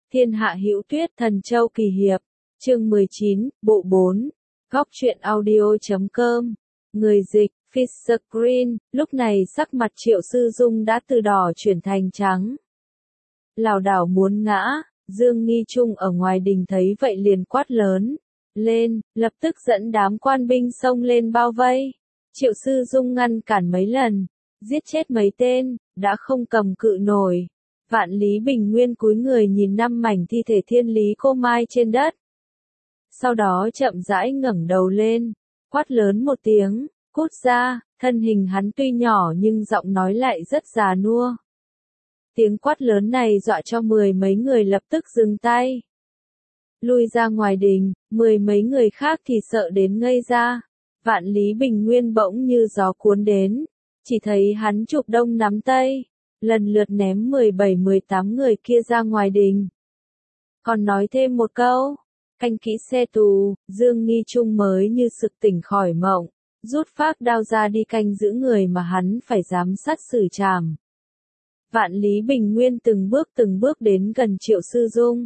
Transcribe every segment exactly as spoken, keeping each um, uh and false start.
Thiên hạ hữu tuyết thần châu kỳ hiệp, chương mười chín, bộ bốn, góc truyện audio chấm com, người dịch, Fish Screen, lúc này sắc mặt Triệu Sư Dung đã từ đỏ chuyển thành trắng. Lảo đảo muốn ngã, Dương Nghi Trung ở ngoài đình thấy vậy liền quát lớn lên, lập tức dẫn đám quan binh xông lên bao vây. Triệu Sư Dung ngăn cản mấy lần, giết chết mấy tên, đã không cầm cự nổi. Vạn Lý Bình Nguyên cúi người nhìn năm mảnh thi thể Thiên Lý Cô Mai trên đất. Sau đó chậm rãi ngẩng đầu lên, quát lớn một tiếng, cút ra, thân hình hắn tuy nhỏ nhưng giọng nói lại rất già nua. Tiếng quát lớn này dọa cho mười mấy người lập tức dừng tay. Lui ra ngoài đình, mười mấy người khác thì sợ đến ngây ra. Vạn Lý Bình Nguyên bỗng như gió cuốn đến, chỉ thấy hắn chụp đông nắm tây, lần lượt ném mười bảy mười tám người kia ra ngoài đình. Còn nói thêm một câu, canh kỹ xe tù, Dương Nghi Trung mới như sực tỉnh khỏi mộng, rút phác đao ra đi canh giữ người mà hắn phải giám sát xử trảm. Vạn Lý Bình Nguyên từng bước từng bước đến gần Triệu Sư Dung.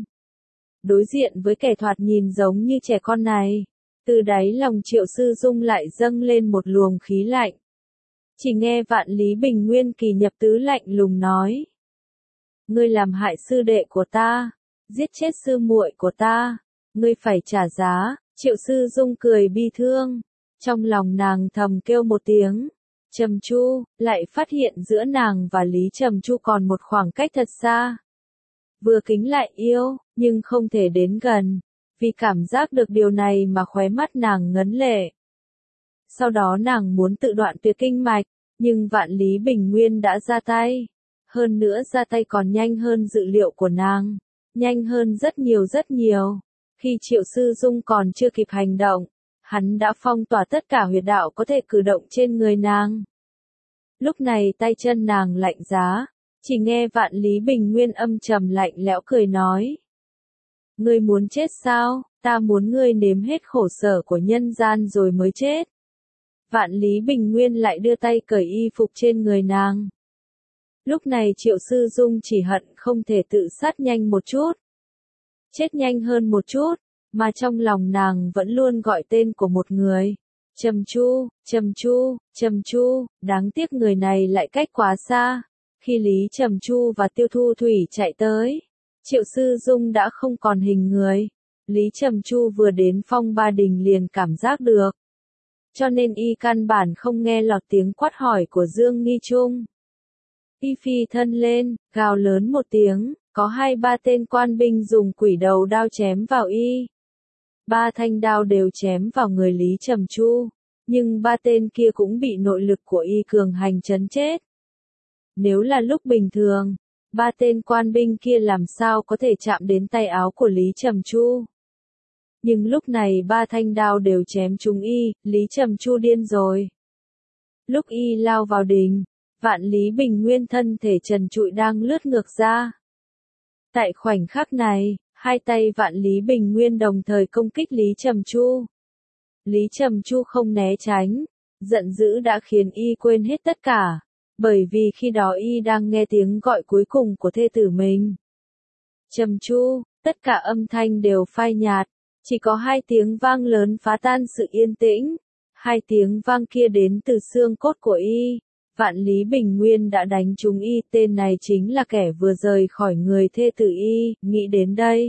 Đối diện với kẻ thoạt nhìn giống như trẻ con này, từ đáy lòng Triệu Sư Dung lại dâng lên một luồng khí lạnh. Chỉ nghe Vạn Lý Bình Nguyên kỳ nhập tứ lạnh lùng nói. Ngươi làm hại sư đệ của ta, giết chết sư muội của ta, ngươi phải trả giá. Triệu Sư Dung cười bi thương, trong lòng nàng thầm kêu một tiếng. Trầm Chu, lại phát hiện giữa nàng và Lý Trầm Chu còn một khoảng cách thật xa. Vừa kính lại yêu, nhưng không thể đến gần, vì cảm giác được điều này mà khóe mắt nàng ngấn lệ. Sau đó nàng muốn tự đoạn tuyệt kinh mạch, nhưng Vạn Lý Bình Nguyên đã ra tay. Hơn nữa ra tay còn nhanh hơn dự liệu của nàng, nhanh hơn rất nhiều rất nhiều. Khi Triệu Sư Dung còn chưa kịp hành động, hắn đã phong tỏa tất cả huyệt đạo có thể cử động trên người nàng. Lúc này tay chân nàng lạnh giá, chỉ nghe Vạn Lý Bình Nguyên âm trầm lạnh lẽo cười nói. Ngươi muốn chết sao, ta muốn ngươi nếm hết khổ sở của nhân gian rồi mới chết. Vạn Lý Bình Nguyên lại đưa tay cởi y phục trên người nàng. Lúc này Triệu Sư Dung chỉ hận không thể tự sát nhanh một chút. Chết nhanh hơn một chút, mà trong lòng nàng vẫn luôn gọi tên của một người. Trầm Chu, Trầm Chu, Trầm Chu, đáng tiếc người này lại cách quá xa. Khi Lý Trầm Chu và Tiêu Thu Thủy chạy tới, Triệu Sư Dung đã không còn hình người. Lý Trầm Chu vừa đến Phong Ba Đình liền cảm giác được. Cho nên y căn bản không nghe lọt tiếng quát hỏi của Dương Nghi Trung. Y phi thân lên, gào lớn một tiếng, có hai ba tên quan binh dùng quỷ đầu đao chém vào y. Ba thanh đao đều chém vào người Lý Trầm Chu, nhưng ba tên kia cũng bị nội lực của y cường hành chấn chết. Nếu là lúc bình thường, ba tên quan binh kia làm sao có thể chạm đến tay áo của Lý Trầm Chu. Nhưng lúc này ba thanh đao đều chém trúng y, Lý Trầm Chu điên rồi. Lúc y lao vào đình, Vạn Lý Bình Nguyên thân thể trần trụi đang lướt ngược ra. Tại khoảnh khắc này, hai tay Vạn Lý Bình Nguyên đồng thời công kích Lý Trầm Chu. Lý Trầm Chu không né tránh, giận dữ đã khiến y quên hết tất cả, bởi vì khi đó y đang nghe tiếng gọi cuối cùng của thê tử mình. Trầm Chu, tất cả âm thanh đều phai nhạt, chỉ có hai tiếng vang lớn phá tan sự yên tĩnh. Hai tiếng vang kia đến từ xương cốt của y. Vạn Lý Bình Nguyên đã đánh trúng y, tên này chính là kẻ vừa rời khỏi người thê tử y, nghĩ đến đây.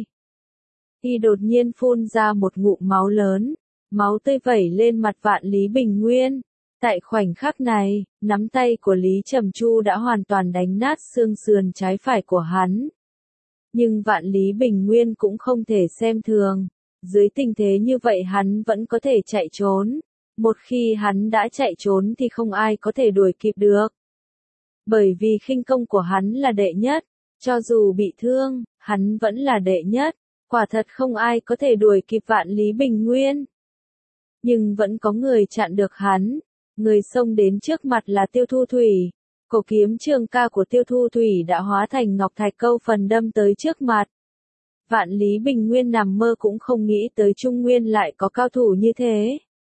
Y đột nhiên phun ra một ngụm máu lớn, máu tươi vẩy lên mặt Vạn Lý Bình Nguyên. Tại khoảnh khắc này, nắm tay của Lý Trầm Chu đã hoàn toàn đánh nát xương sườn trái phải của hắn. Nhưng Vạn Lý Bình Nguyên cũng không thể xem thường, dưới tình thế như vậy hắn vẫn có thể chạy trốn. Một khi hắn đã chạy trốn thì không ai có thể đuổi kịp được. Bởi vì khinh công của hắn là đệ nhất, cho dù bị thương, hắn vẫn là đệ nhất, quả thật không ai có thể đuổi kịp Vạn Lý Bình Nguyên. Nhưng vẫn có người chặn được hắn, người xông đến trước mặt là Tiêu Thu Thủy. Cổ kiếm trường ca của Tiêu Thu Thủy đã hóa thành ngọc thạch câu phần đâm tới trước mặt. Vạn Lý Bình Nguyên nằm mơ cũng không nghĩ tới Trung Nguyên lại có cao thủ như thế.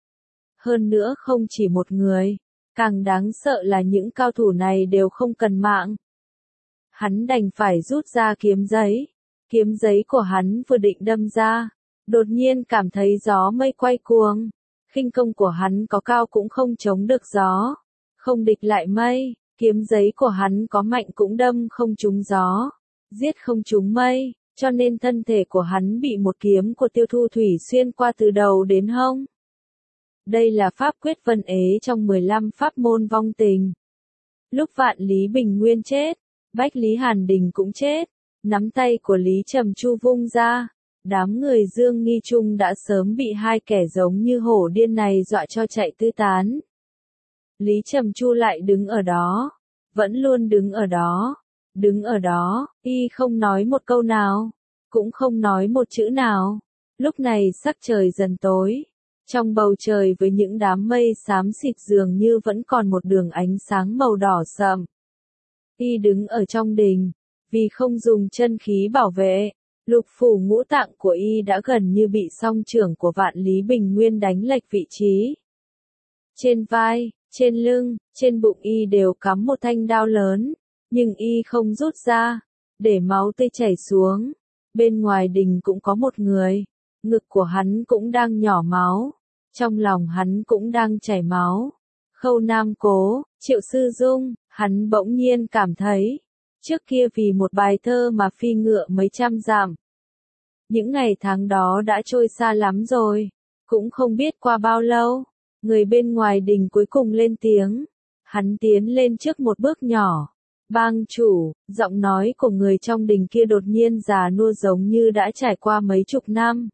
Hơn nữa không chỉ một người, càng đáng sợ là những cao thủ này đều không cần mạng. Hắn đành phải rút ra kiếm giấy, Kiếm giấy của hắn vừa định đâm ra, đột nhiên cảm thấy gió mây quay cuồng. Khinh công của hắn có cao cũng không chống được gió, không địch lại mây, kiếm giấy của hắn có mạnh cũng đâm không trúng gió, giết không trúng mây, cho nên thân thể của hắn bị một kiếm của Tiêu Thu Thủy xuyên qua từ đầu đến hông. Đây là pháp quyết vân ế trong mười lăm pháp môn vong tình. Lúc Vạn Lý Bình Nguyên chết, Bách Lý Hàn Đình cũng chết, nắm tay của Lý Trầm Chu vung ra, đám người Dương Nghi Trung đã sớm bị hai kẻ giống như hổ điên này dọa cho chạy tứ tán. Lý Trầm Chu lại đứng ở đó, vẫn luôn đứng ở đó, đứng ở đó, y không nói một câu nào, cũng không nói một chữ nào. Lúc này sắc trời dần tối, trong bầu trời với những đám mây xám xịt dường như vẫn còn một đường ánh sáng màu đỏ sậm. Y đứng ở trong đình, vì không dùng chân khí bảo vệ, lục phủ ngũ tạng của y đã gần như bị song chưởng của Vạn Lý Bình Nguyên đánh lệch vị trí. Trên vai, trên lưng, trên bụng y đều cắm một thanh đao lớn, nhưng y không rút ra, để máu tươi chảy xuống. Bên ngoài đình cũng có một người, ngực của hắn cũng đang nhỏ máu, trong lòng hắn cũng đang chảy máu. Khâu Nam Cố, Triệu Sư Dung, hắn bỗng nhiên cảm thấy, trước kia vì một bài thơ mà phi ngựa mấy trăm dặm. Những ngày tháng đó đã trôi xa lắm rồi, cũng không biết qua bao lâu, người bên ngoài đình cuối cùng lên tiếng. Hắn tiến lên trước một bước nhỏ. Bang chủ, giọng nói của người trong đình kia đột nhiên già nua giống như đã trải qua mấy chục năm.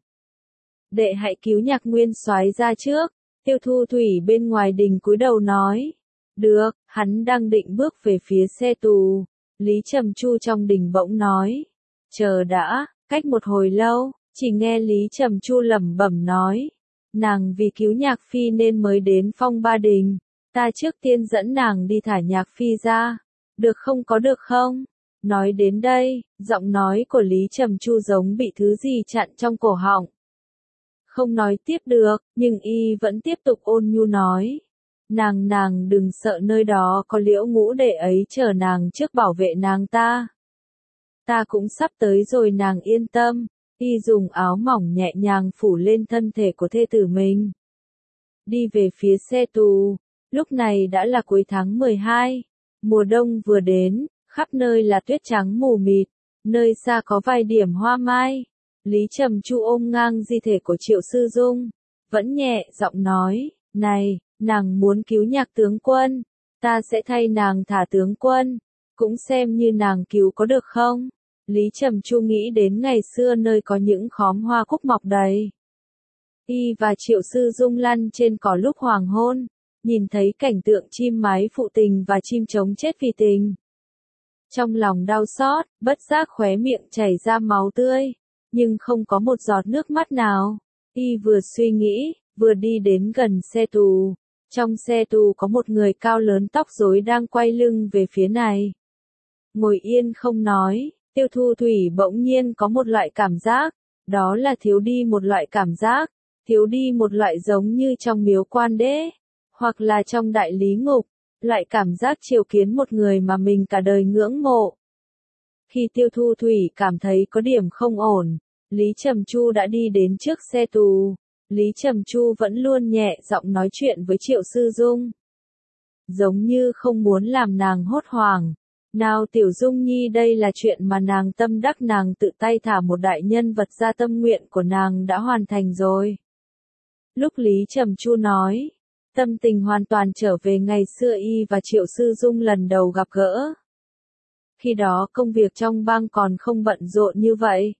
Đệ hãy cứu Nhạc Nguyên soái ra trước. Tiêu Thu Thủy bên ngoài đình cúi đầu nói. Được, hắn đang định bước về phía xe tù. Lý Trầm Chu trong đình bỗng nói. Chờ đã, cách một hồi lâu, chỉ nghe Lý Trầm Chu lẩm bẩm nói. Nàng vì cứu Nhạc Phi nên mới đến Phong Ba Đình. Ta trước tiên dẫn nàng đi thả Nhạc Phi ra. Được không có được không? Nói đến đây, giọng nói của Lý Trầm Chu giống bị thứ gì chặn trong cổ họng. Không nói tiếp được, nhưng y vẫn tiếp tục ôn nhu nói. Nàng nàng đừng sợ, nơi đó có Liễu Ngũ Đệ ấy chờ nàng trước bảo vệ nàng ta. Ta cũng sắp tới rồi, nàng yên tâm. Y dùng áo mỏng nhẹ nhàng phủ lên thân thể của thê tử mình. Đi về phía xe tù, lúc này đã là cuối tháng mười hai. Mùa đông vừa đến, khắp nơi là tuyết trắng mù mịt, nơi xa có vài điểm hoa mai. Lý Trầm Chu ôm ngang di thể của Triệu Sư Dung, vẫn nhẹ giọng nói, này, nàng muốn cứu Nhạc tướng quân, ta sẽ thay nàng thả tướng quân, cũng xem như nàng cứu có được không? Lý Trầm Chu nghĩ đến ngày xưa nơi có những khóm hoa cúc mọc đầy. Y và Triệu Sư Dung lăn trên cỏ lúc hoàng hôn, nhìn thấy cảnh tượng chim mái phụ tình và chim trống chết vì tình. Trong lòng đau xót, bất giác khóe miệng chảy ra máu tươi, nhưng không có một giọt nước mắt nào. Y vừa suy nghĩ, vừa đi đến gần xe tù. Trong xe tù có một người cao lớn tóc rối đang quay lưng về phía này. Ngồi yên không nói, Tiêu Thu Thủy bỗng nhiên có một loại cảm giác, đó là thiếu đi một loại cảm giác, thiếu đi một loại giống như trong miếu quan đế, hoặc là trong đại lý ngục, loại cảm giác chiều kiến một người mà mình cả đời ngưỡng mộ. Khi Tiêu Thu Thủy cảm thấy có điểm không ổn, Lý Trầm Chu đã đi đến trước xe tù. Lý Trầm Chu vẫn luôn nhẹ giọng nói chuyện với Triệu Sư Dung. Giống như không muốn làm nàng hốt hoảng. Nào Tiểu Dung Nhi, đây là chuyện mà nàng tâm đắc, nàng tự tay thả một đại nhân vật ra, tâm nguyện của nàng đã hoàn thành rồi. Lúc Lý Trầm Chu nói, tâm tình hoàn toàn trở về ngày xưa y và Triệu Sư Dung lần đầu gặp gỡ. Khi đó công việc trong bang còn không bận rộn như vậy.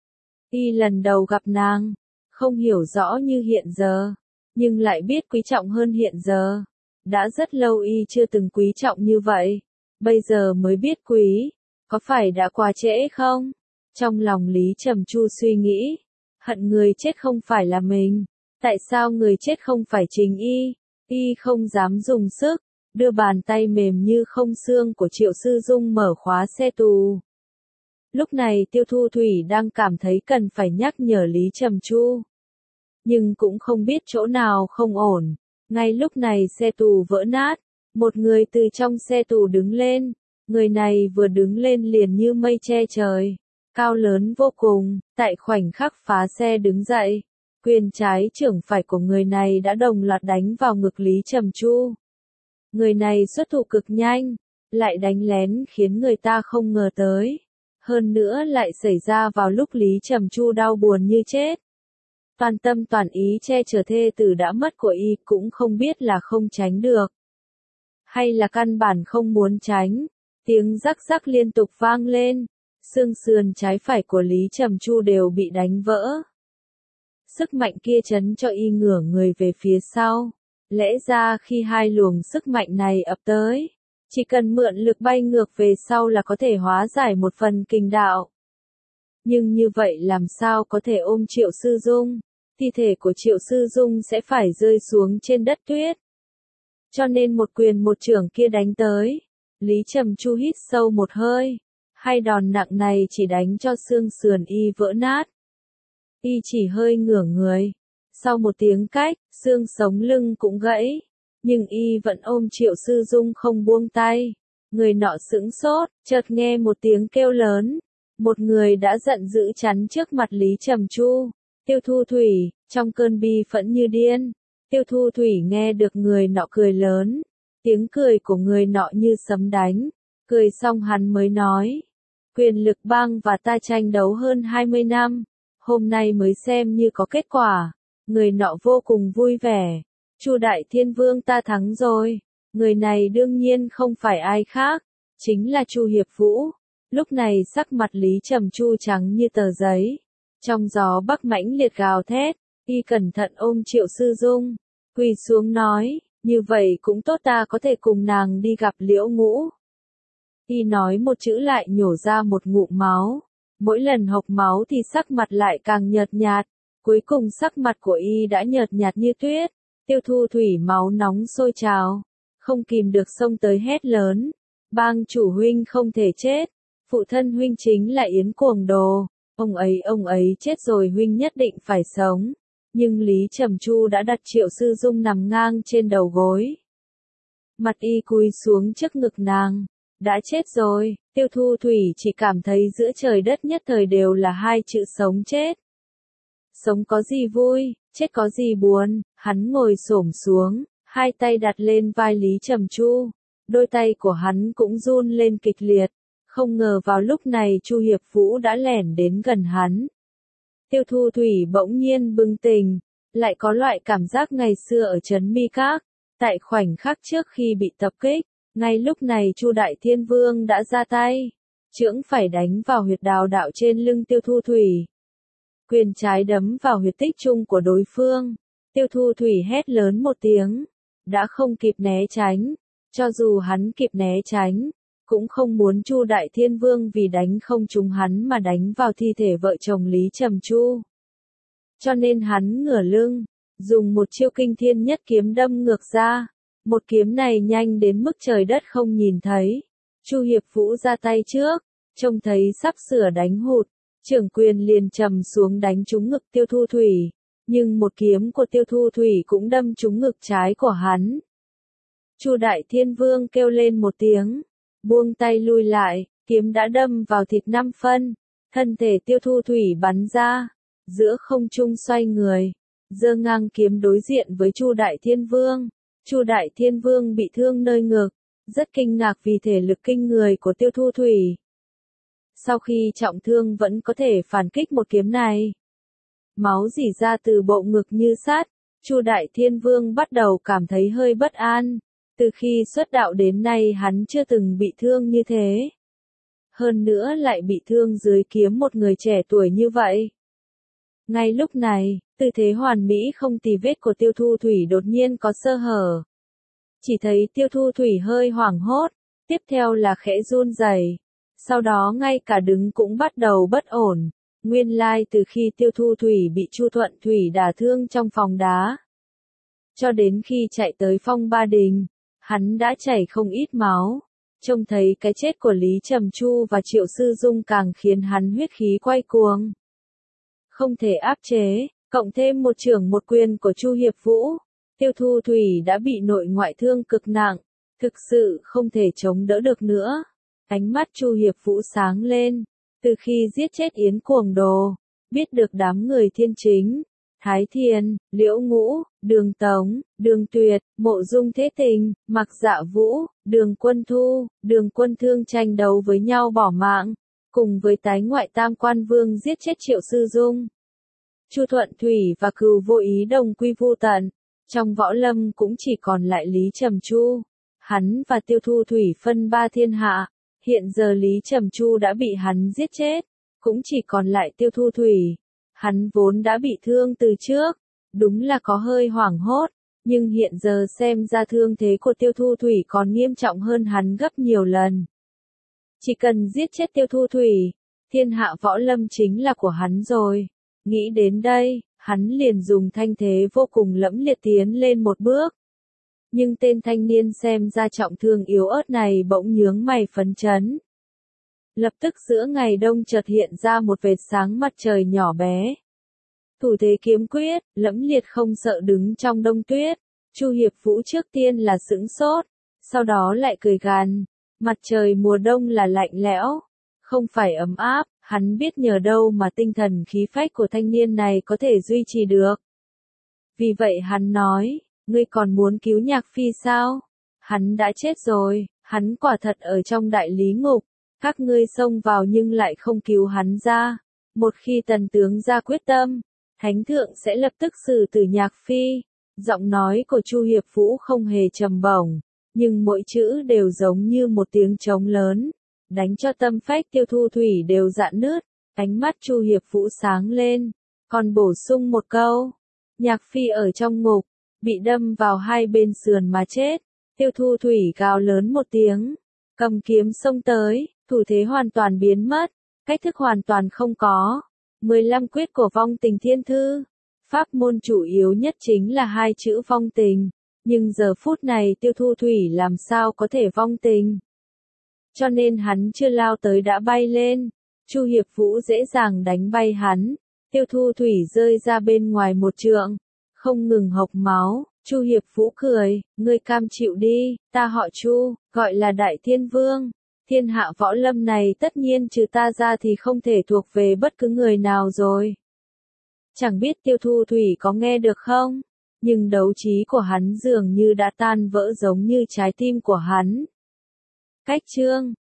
Y lần đầu gặp nàng, không hiểu rõ như hiện giờ, nhưng lại biết quý trọng hơn hiện giờ. Đã rất lâu y chưa từng quý trọng như vậy, bây giờ mới biết quý, có phải đã quá trễ không? Trong lòng Lý Trầm Chu suy nghĩ, hận người chết không phải là mình, tại sao người chết không phải chính y? Y không dám dùng sức, đưa bàn tay mềm như không xương của Triệu Sư Dung mở khóa xe tù. Lúc này Tiêu Thu Thủy đang cảm thấy cần phải nhắc nhở Lý Trầm Chu. Nhưng cũng không biết chỗ nào không ổn. Ngay lúc này xe tù vỡ nát, một người từ trong xe tù đứng lên. Người này vừa đứng lên liền như mây che trời. cao lớn vô cùng, tại khoảnh khắc phá xe đứng dậy. Quyền trái trưởng phải của người này đã đồng loạt đánh vào ngực Lý Trầm Chu. Người này xuất thủ cực nhanh, lại đánh lén khiến người ta không ngờ tới. Hơn nữa lại xảy ra vào lúc Lý Trầm Chu đau buồn như chết. Toàn tâm toàn ý che chở thê tử đã mất của y cũng không biết là không tránh được. Hay là căn bản không muốn tránh. Tiếng rắc rắc liên tục vang lên. Xương sườn trái phải của Lý Trầm Chu đều bị đánh vỡ. Sức mạnh kia chấn cho y ngửa người về phía sau. Lẽ ra khi hai luồng sức mạnh này ập tới, chỉ cần mượn lực bay ngược về sau là có thể hóa giải một phần kình đạo. Nhưng như vậy làm sao có thể ôm Triệu Sư Dung, thi thể của Triệu Sư Dung sẽ phải rơi xuống trên đất tuyết. Cho nên một quyền một chưởng kia đánh tới, Lý Trầm Chu hít sâu một hơi, hai đòn nặng này chỉ đánh cho xương sườn y vỡ nát. Y chỉ hơi ngửa người. Sau một tiếng cách, xương sống lưng cũng gãy. Nhưng y vẫn ôm Triệu Sư Dung không buông tay. Người nọ sững sốt, chợt nghe một tiếng kêu lớn. Một người đã giận dữ chắn trước mặt Lý Trầm Chu. Tiêu Thu Thủy, trong cơn bi phẫn như điên. Tiêu Thu Thủy nghe được người nọ cười lớn. Tiếng cười của người nọ như sấm đánh. Cười xong hắn mới nói. Quyền lực bang và ta tranh đấu hơn hai mươi năm. Hôm nay mới xem như có kết quả. Người nọ vô cùng vui vẻ. Chu Đại Thiên Vương ta thắng rồi. Người này đương nhiên không phải ai khác, chính là Chu Hiệp Vũ. Lúc này sắc mặt Lý Trầm Chu trắng như tờ giấy. Trong gió bắc mãnh liệt gào thét, y cẩn thận ôm Triệu Sư Dung, quỳ xuống nói, như vậy cũng tốt, ta có thể cùng nàng đi gặp Liễu Ngũ. Y nói một chữ lại nhổ ra một ngụm máu. Mỗi lần hộc máu thì sắc mặt lại càng nhợt nhạt, cuối cùng sắc mặt của y đã nhợt nhạt như tuyết. Tiêu Thu Thủy máu nóng sôi trào, không kìm được xông tới hét lớn, bang chủ huynh không thể chết, phụ thân huynh chính là Yến Cuồng Đồ, ông ấy ông ấy chết rồi huynh nhất định phải sống. Nhưng Lý Trầm Chu đã đặt Triệu Sư Dung nằm ngang trên đầu gối. Mặt y cúi xuống trước ngực nàng. Đã chết rồi, Tiêu Thu Thủy chỉ cảm thấy giữa trời đất nhất thời đều là hai chữ sống chết. Sống có gì vui, chết có gì buồn, hắn ngồi xổm xuống, hai tay đặt lên vai Lý Trầm Chu. Đôi tay của hắn cũng run lên kịch liệt, không ngờ vào lúc này Chu Hiệp Vũ đã lẻn đến gần hắn. Tiêu Thu Thủy bỗng nhiên bừng tỉnh, lại có loại cảm giác ngày xưa ở Trấn Mi Các, tại khoảnh khắc trước khi bị tập kích. Ngay lúc này Chu Đại Thiên Vương đã ra tay, chưởng phải đánh vào huyệt đào đạo trên lưng Tiêu Thu Thủy. Quyền trái đấm vào huyệt tích trung của đối phương. Tiêu Thu Thủy hét lớn một tiếng, đã không kịp né tránh. Cho dù hắn kịp né tránh, cũng không muốn Chu Đại Thiên Vương vì đánh không trúng hắn mà đánh vào thi thể vợ chồng Lý Trầm Chu. Cho nên hắn ngửa lưng, dùng một chiêu kinh thiên nhất kiếm đâm ngược ra. Một kiếm này nhanh đến mức trời đất không nhìn thấy. Chu Hiệp Vũ ra tay trước, trông thấy sắp sửa đánh hụt, trưởng quyền liền trầm xuống đánh trúng ngực Tiêu Thu Thủy, nhưng một kiếm của Tiêu Thu Thủy cũng đâm trúng ngực trái của hắn. Chu Đại Thiên Vương kêu lên một tiếng, buông tay lui lại, kiếm đã đâm vào thịt năm phân, thân thể Tiêu Thu Thủy bắn ra, giữa không trung xoay người, giơ ngang kiếm đối diện với Chu Đại Thiên Vương. Chu Đại Thiên Vương bị thương nơi ngực, rất kinh ngạc vì thể lực kinh người của Tiêu Thu Thủy. Sau khi trọng thương vẫn có thể phản kích một kiếm này. Máu rỉ ra từ bộ ngực như sắt, Chu Đại Thiên Vương bắt đầu cảm thấy hơi bất an. Từ khi xuất đạo đến nay hắn chưa từng bị thương như thế. Hơn nữa lại bị thương dưới kiếm một người trẻ tuổi như vậy. Ngay lúc này, tư thế hoàn mỹ không tì vết của Tiêu Thu Thủy đột nhiên có sơ hở. Chỉ thấy Tiêu Thu Thủy hơi hoảng hốt, tiếp theo là khẽ run rẩy, sau đó ngay cả đứng cũng bắt đầu bất ổn. Nguyên lai từ khi Tiêu Thu Thủy bị Chu Thuận Thủy đả thương trong phòng đá, cho đến khi chạy tới Phong Ba Đình, hắn đã chảy không ít máu. Trông thấy cái chết của Lý Trầm Chu và Triệu Sư Dung càng khiến hắn huyết khí quay cuồng. Không thể áp chế, cộng thêm một chưởng một quyền của Chu Hiệp Vũ, Tiêu Thu Thủy đã bị nội ngoại thương cực nặng, thực sự không thể chống đỡ được nữa. Ánh mắt Chu Hiệp Vũ sáng lên, Từ khi giết chết Yến Cuồng Đồ, biết được đám người Thiên Chính, Thái Thiên, Liễu Ngũ, Đường Tống, Đường Tuyệt, Mộ Dung Thế Tình, Mạc Dạ Vũ, Đường Quân Thu, Đường Quân Thương tranh đấu với nhau bỏ mạng, cùng với tái ngoại tam quan vương giết chết Triệu Sư Dung. Chu Thuận Thủy và Cừu Vô Ý đồng quy vu tận, trong võ lâm cũng chỉ còn lại Lý Trầm Chu. Hắn và Tiêu Thu Thủy phân ba thiên hạ, hiện giờ Lý Trầm Chu đã bị hắn giết chết, cũng chỉ còn lại Tiêu Thu Thủy. Hắn vốn đã bị thương từ trước, đúng là có hơi hoảng hốt, nhưng hiện giờ xem ra thương thế của Tiêu Thu Thủy còn nghiêm trọng hơn hắn gấp nhiều lần. Chỉ cần giết chết Tiêu Thu Thủy, thiên hạ võ lâm chính là của hắn rồi. Nghĩ đến đây, hắn liền dùng thanh thế vô cùng lẫm liệt tiến lên một bước. Nhưng tên thanh niên xem ra trọng thương yếu ớt này bỗng nhướng mày phấn chấn. Lập tức giữa ngày đông chợt hiện ra một vệt sáng mặt trời nhỏ bé. Thủ thế kiếm quyết, lẫm liệt không sợ đứng trong đông tuyết. Chu Hiệp Vũ trước tiên là sững sốt, sau đó lại cười gằn. Mặt trời mùa đông là lạnh lẽo, không phải ấm áp, hắn biết nhờ đâu mà tinh thần khí phách của thanh niên này có thể duy trì được. Vì vậy hắn nói, ngươi còn muốn cứu Nhạc Phi sao? Hắn đã chết rồi, hắn quả thật ở trong đại lý ngục, các ngươi xông vào nhưng lại không cứu hắn ra. Một khi tần tướng ra quyết tâm, thánh thượng sẽ lập tức xử tử Nhạc Phi. Giọng nói của Chu Hiệp Vũ không hề trầm bổng, nhưng mỗi chữ đều giống như một tiếng trống lớn, đánh cho tâm phách Tiêu Thu Thủy đều rạn nứt. Ánh mắt Chu Hiệp Vũ sáng lên, còn bổ sung một câu, Nhạc Phi ở trong ngục, bị đâm vào hai bên sườn mà chết. Tiêu Thu Thủy gào lớn một tiếng, cầm kiếm xông tới, thủ thế hoàn toàn biến mất, cách thức hoàn toàn không có. mười lăm quyết của vong tình thiên thư, pháp môn chủ yếu nhất chính là hai chữ vong tình, nhưng giờ phút này Tiêu Thu Thủy làm sao có thể vong tình. Cho nên hắn chưa lao tới đã bay lên, Chu Hiệp Vũ dễ dàng đánh bay hắn, Tiêu Thu Thủy rơi ra bên ngoài một trượng, không ngừng hộc máu. Chu Hiệp Vũ cười, ngươi cam chịu đi, ta họ Chu, gọi là Đại Thiên Vương. Thiên hạ võ lâm này tất nhiên trừ ta ra thì không thể thuộc về bất cứ người nào rồi. Chẳng biết Tiêu Thu Thủy có nghe được không? Nhưng đấu trí của hắn dường như đã tan vỡ giống như trái tim của hắn. Cách chương